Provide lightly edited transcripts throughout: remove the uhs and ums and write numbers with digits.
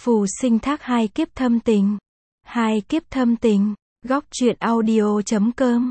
Phù sinh thác hai kiếp thâm tình. Hai kiếp thâm tình. Góc truyện audio.com.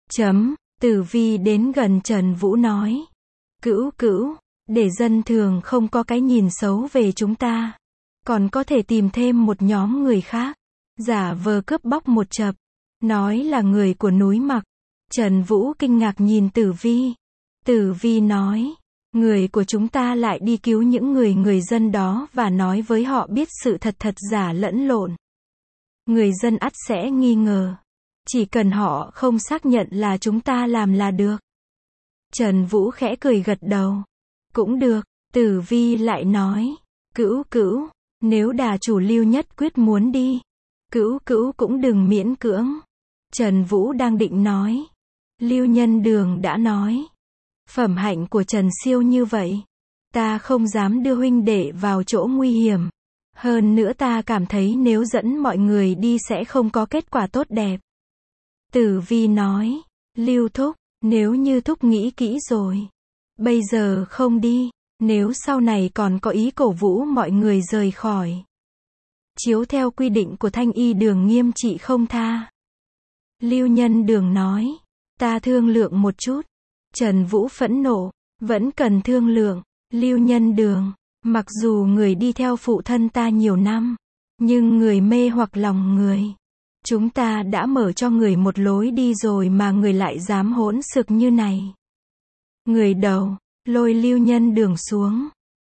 Tử Vi đến gần Trần Vũ nói. Cữu cữu, để dân thường không có cái nhìn xấu về chúng ta. Còn có thể tìm thêm một nhóm người khác. Giả vờ cướp bóc một chập. Nói là người của núi Mặc. Trần Vũ kinh ngạc nhìn Tử Vi. Tử Vi nói. Người của chúng ta lại đi cứu những người dân đó và nói với họ biết sự thật giả lẫn lộn. Người dân ắt sẽ nghi ngờ. Chỉ cần họ không xác nhận là chúng ta làm là được. Trần Vũ khẽ cười gật đầu. Cũng được. Tử Vi lại nói. Cữu cữu, nếu đà chủ Lưu Nhất Quyết muốn đi, cữu cữu cũng đừng miễn cưỡng. Trần Vũ đang định nói. Lưu Nhân Đường đã nói. Phẩm hạnh của Trần Siêu như vậy, ta không dám đưa huynh đệ vào chỗ nguy hiểm. Hơn nữa ta cảm thấy nếu dẫn mọi người đi sẽ không có kết quả tốt đẹp. Tử Vi nói. Lưu Thúc, nếu như Thúc nghĩ kỹ rồi, bây giờ không đi, nếu sau này còn có ý cổ vũ mọi người rời khỏi, chiếu theo quy định của Thanh Y Đường nghiêm trị không tha. Lưu Nhân Đường nói. Ta thương lượng một chút. Trần Vũ phẫn nộ. Vẫn cần thương lượng. Lưu Nhân Đường, mặc dù người đi theo phụ thân ta nhiều năm, nhưng người mê hoặc lòng người. Chúng ta đã mở cho người một lối đi rồi mà người lại dám hỗn xược như này. Người đầu, lôi Lưu Nhân Đường xuống.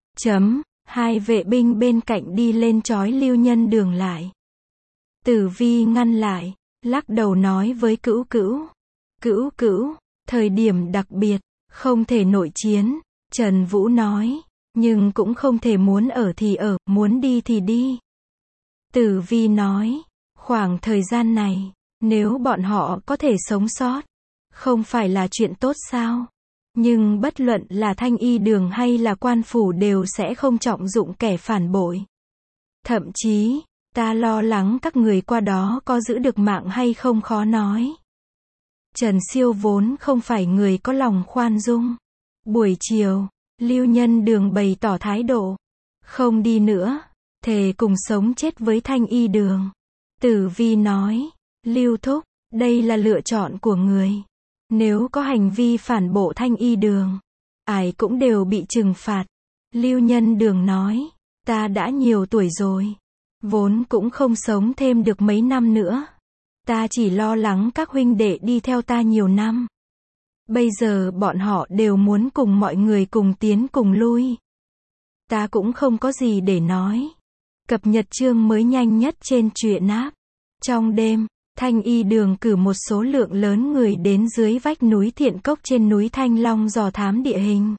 Hai vệ binh bên cạnh đi lên trói Lưu Nhân Đường lại. Tử Vi ngăn lại, lắc đầu nói với Cữu Cữu. Cữu cữu, thời điểm đặc biệt, không thể nội chiến. Trần Vũ nói. Nhưng cũng không thể muốn ở thì ở, muốn đi thì đi. Tử Vi nói. Khoảng thời gian này, nếu bọn họ có thể sống sót, không phải là chuyện tốt sao? Nhưng bất luận là Thanh Y Đường hay là quan phủ đều sẽ không trọng dụng kẻ phản bội. Thậm chí, ta lo lắng các người qua đó có giữ được mạng hay không khó nói. Trần Siêu vốn không phải người có lòng khoan dung. Buổi chiều, Lưu Nhân Đường bày tỏ thái độ. Không đi nữa, thề cùng sống chết với Thanh Y Đường. Tử Vi nói. Lưu Thúc, đây là lựa chọn của người. Nếu có hành vi phản bội Thanh Y Đường, ai cũng đều bị trừng phạt. Lưu Nhân Đường nói. Ta đã nhiều tuổi rồi, vốn cũng không sống thêm được mấy năm nữa. Ta chỉ lo lắng các huynh đệ đi theo ta nhiều năm. Bây giờ bọn họ đều muốn cùng mọi người cùng tiến cùng lui. Ta cũng không có gì để nói. Cập nhật chương mới nhanh nhất trên truyện app. Trong đêm, Thanh Y Đường cử một số lượng lớn người đến dưới vách núi Thiện Cốc trên núi Thanh Long dò thám địa hình.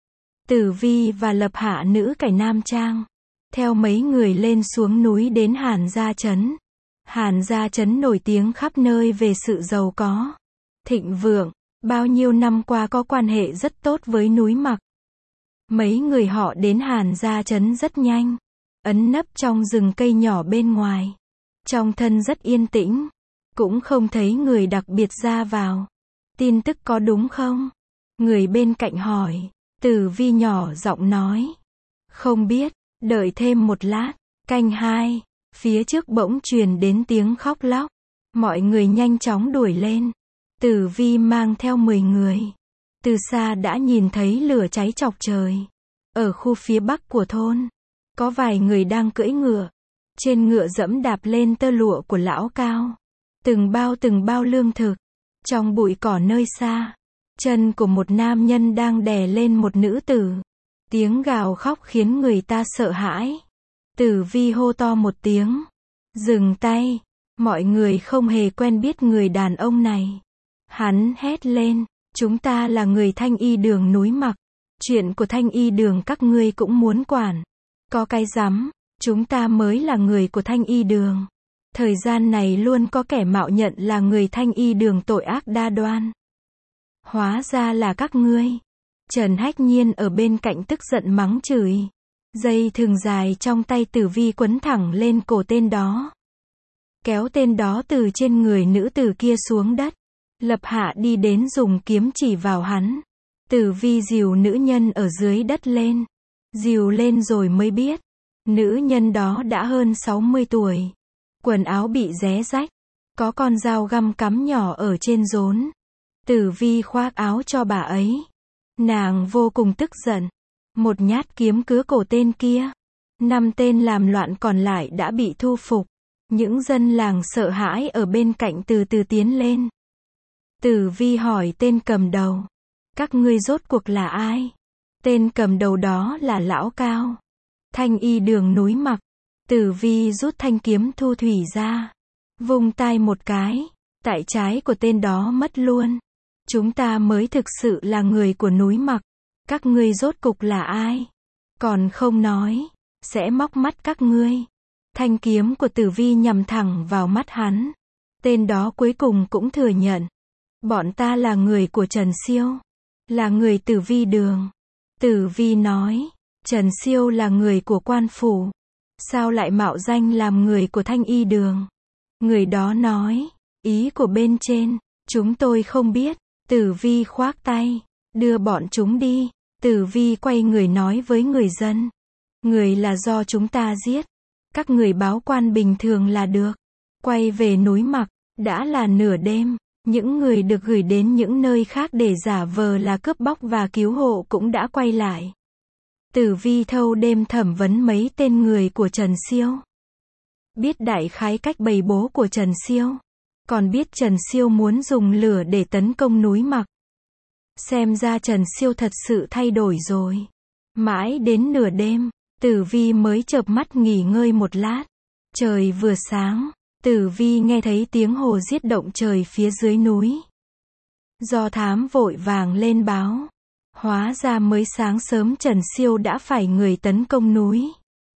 Tử Vi và Lập Hạ nữ cải nam trang, theo mấy người lên xuống núi đến Hàn Gia Trấn. Hàn Gia Trấn nổi tiếng khắp nơi về sự giàu có, thịnh vượng, bao nhiêu năm qua có quan hệ rất tốt với núi Mặc. Mấy người họ đến Hàn Gia Trấn rất nhanh, ẩn nấp trong rừng cây nhỏ bên ngoài. Trong thân rất yên tĩnh, cũng không thấy người đặc biệt ra vào. Tin tức có đúng không? Người bên cạnh hỏi. Tử Vi nhỏ giọng nói. Không biết, đợi thêm một lát. Canh 2. Phía trước bỗng truyền đến tiếng khóc lóc. Mọi người nhanh chóng đuổi lên. Tử Vi mang theo 10 người. Từ xa đã nhìn thấy lửa cháy chọc trời. Ở khu phía bắc của thôn, có vài người đang cưỡi ngựa. Trên ngựa dẫm đạp lên tơ lụa của lão Cao. Từng bao lương thực. Trong bụi cỏ nơi xa, chân của một nam nhân đang đè lên một nữ tử. Tiếng gào khóc khiến người ta sợ hãi. Tử Vi hô to một tiếng. Dừng tay. Mọi người không hề quen biết người đàn ông này. Hắn hét lên. Chúng ta là người Thanh Y Đường núi Mặc. Chuyện của Thanh Y Đường các ngươi cũng muốn quản. Có cái rắm. Chúng ta mới là người của Thanh Y Đường. Thời gian này luôn có kẻ mạo nhận là người Thanh Y Đường tội ác đa đoan. Hóa ra là các ngươi. Trần Hách Nhiên ở bên cạnh tức giận mắng chửi. Dây thừng dài trong tay Tử Vi quấn thẳng lên cổ tên đó. Kéo tên đó từ trên người nữ tử kia xuống đất. Lập Hạ đi đến dùng kiếm chỉ vào hắn. Tử Vi dìu nữ nhân ở dưới đất lên. Dìu lên rồi mới biết. Nữ nhân đó đã hơn 60 tuổi. Quần áo bị ré rách. Có con dao găm cắm nhỏ ở trên rốn. Tử Vi khoác áo cho bà ấy. Nàng vô cùng tức giận. Một nhát kiếm cứa cổ tên kia. 5 tên làm loạn còn lại đã bị thu phục. Những dân làng sợ hãi ở bên cạnh từ từ tiến lên. Tử Vi hỏi tên cầm đầu. Các ngươi rốt cuộc là ai? Tên cầm đầu đó là Lão Cao. Thanh y đường núi Mặc. Tử Vi rút thanh kiếm thu thủy ra. Vung tay một cái. Tại trái của tên đó mất luôn. Chúng ta mới thực sự là người của núi Mặc. Các ngươi rốt cục là ai? Còn không nói. Sẽ móc mắt các ngươi. Thanh kiếm của Tử Vi nhằm thẳng vào mắt hắn. Tên đó cuối cùng cũng thừa nhận. Bọn ta là người của Trần Siêu. Là người Tử Vi đường. Tử Vi nói. Trần Siêu là người của quan phủ. Sao lại mạo danh làm người của Thanh y đường? Người đó nói. Ý của bên trên. Chúng tôi không biết. Tử Vi khoác tay. Đưa bọn chúng đi. Tử Vi quay người nói với người dân. Người là do chúng ta giết. Các người báo quan bình thường là được. Quay về núi Mặc. Đã là nửa đêm. Những người được gửi đến những nơi khác để giả vờ là cướp bóc và cứu hộ cũng đã quay lại. Tử Vi thâu đêm thẩm vấn mấy tên người của Trần Siêu. Biết đại khái cách bày bố của Trần Siêu. Còn biết Trần Siêu muốn dùng lửa để tấn công núi Mặc. Xem ra Trần Siêu thật sự thay đổi rồi. Mãi đến nửa đêm, Tử Vi mới chợp mắt nghỉ ngơi một lát. Trời vừa sáng, Tử Vi nghe thấy tiếng hồ giết động trời phía dưới núi. Do thám vội vàng lên báo. Hóa ra mới sáng sớm Trần Siêu đã phải người tấn công núi.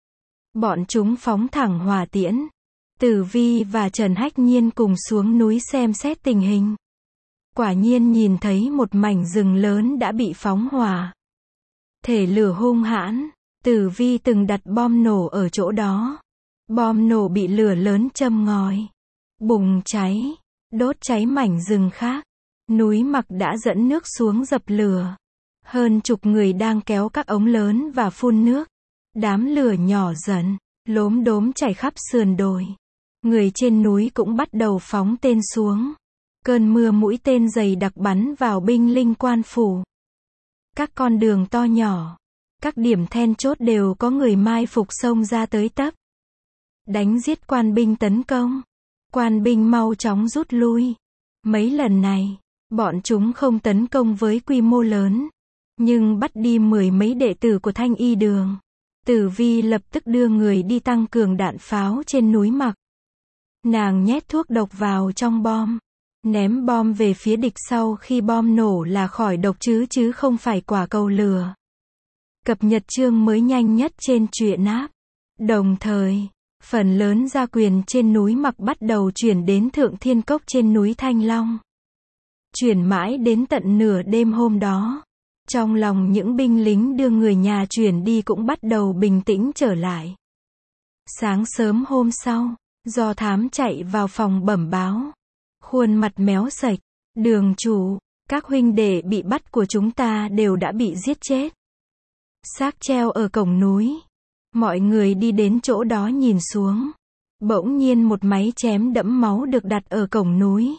Bọn chúng phóng thẳng hỏa tiễn. Tử Vi và Trần Hách Nhiên cùng xuống núi xem xét tình hình. Quả nhiên nhìn thấy một mảnh rừng lớn đã bị phóng hỏa. Thể lửa hung hãn. Tử Vi từng đặt bom nổ ở chỗ đó. Bom nổ bị lửa lớn châm ngòi. Bùng cháy. Đốt cháy mảnh rừng khác. Núi Mặc đã dẫn nước xuống dập lửa. Hơn chục người đang kéo các ống lớn và phun nước. Đám lửa nhỏ dần, lốm đốm chảy khắp sườn đồi. Người trên núi cũng bắt đầu phóng tên xuống. Cơn mưa mũi tên dày đặc bắn vào binh linh quan phủ. Các con đường to nhỏ, các điểm then chốt đều có người mai phục xông ra tới tấp. Đánh giết quan binh tấn công. Quan binh mau chóng rút lui. Mấy lần này, bọn chúng không tấn công với quy mô lớn, nhưng bắt đi 10 mấy đệ tử của Thanh y đường. Tử Vi lập tức đưa người đi tăng cường đạn pháo trên núi Mặc. Nàng nhét thuốc độc vào trong bom. Ném bom về phía địch sau khi bom nổ là khỏi độc chứ không phải quả cầu lửa. Cập nhật chương mới nhanh nhất trên truyện app. Đồng thời, phần lớn gia quyền trên núi Mặc bắt đầu chuyển đến Thượng Thiên Cốc trên núi Thanh Long. Chuyển mãi đến tận nửa đêm hôm đó. Trong lòng những binh lính đưa người nhà chuyển đi cũng bắt đầu bình tĩnh trở lại. Sáng sớm hôm sau, do thám chạy vào phòng bẩm báo. Khuôn mặt méo sạch. Đường chủ, các huynh đệ bị bắt của chúng ta đều đã bị giết chết. Xác treo ở cổng núi. Mọi người đi đến chỗ đó nhìn xuống. Bỗng nhiên một máy chém đẫm máu được đặt ở cổng núi.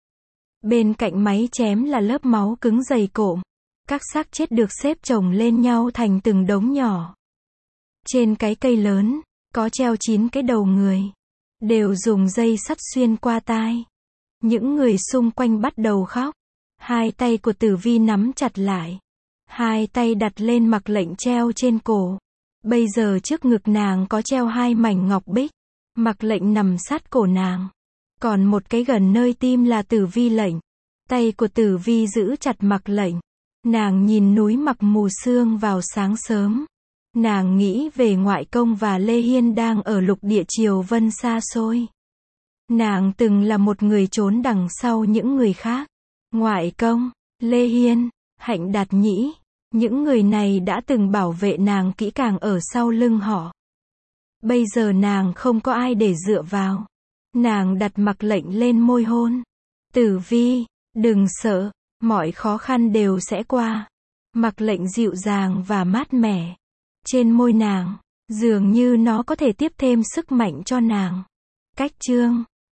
Bên cạnh máy chém là lớp máu cứng dày cộm. Các xác chết được xếp chồng lên nhau thành từng đống nhỏ. Trên cái cây lớn, có treo 9 cái đầu người. Đều dùng dây sắt xuyên qua tai. Những người xung quanh bắt đầu khóc. Hai tay của Tử Vi nắm chặt lại. Hai tay đặt lên mặc lệnh treo trên cổ. Bây giờ trước ngực nàng có treo 2 mảnh ngọc bích. Mặc lệnh nằm sát cổ nàng. Còn một cái gần nơi tim là Tử Vi lệnh. Tay của Tử Vi giữ chặt mặc lệnh. Nàng nhìn núi Mặc mù sương vào sáng sớm. Nàng nghĩ về ngoại công và Lê Hiên đang ở lục địa Triều Vân xa xôi. Nàng từng là một người trốn đằng sau những người khác. Ngoại công, Lê Hiên, Hạnh Đạt Nhĩ. Những người này đã từng bảo vệ nàng kỹ càng ở sau lưng họ. Bây giờ nàng không có ai để dựa vào. Nàng đặt mặc lệnh lên môi hôn. Tử Vi, đừng sợ, mọi khó khăn đều sẽ qua. Mặc lệnh dịu dàng và mát mẻ. Trên môi nàng, Dường như nó có thể tiếp thêm sức mạnh cho nàng. Cách chương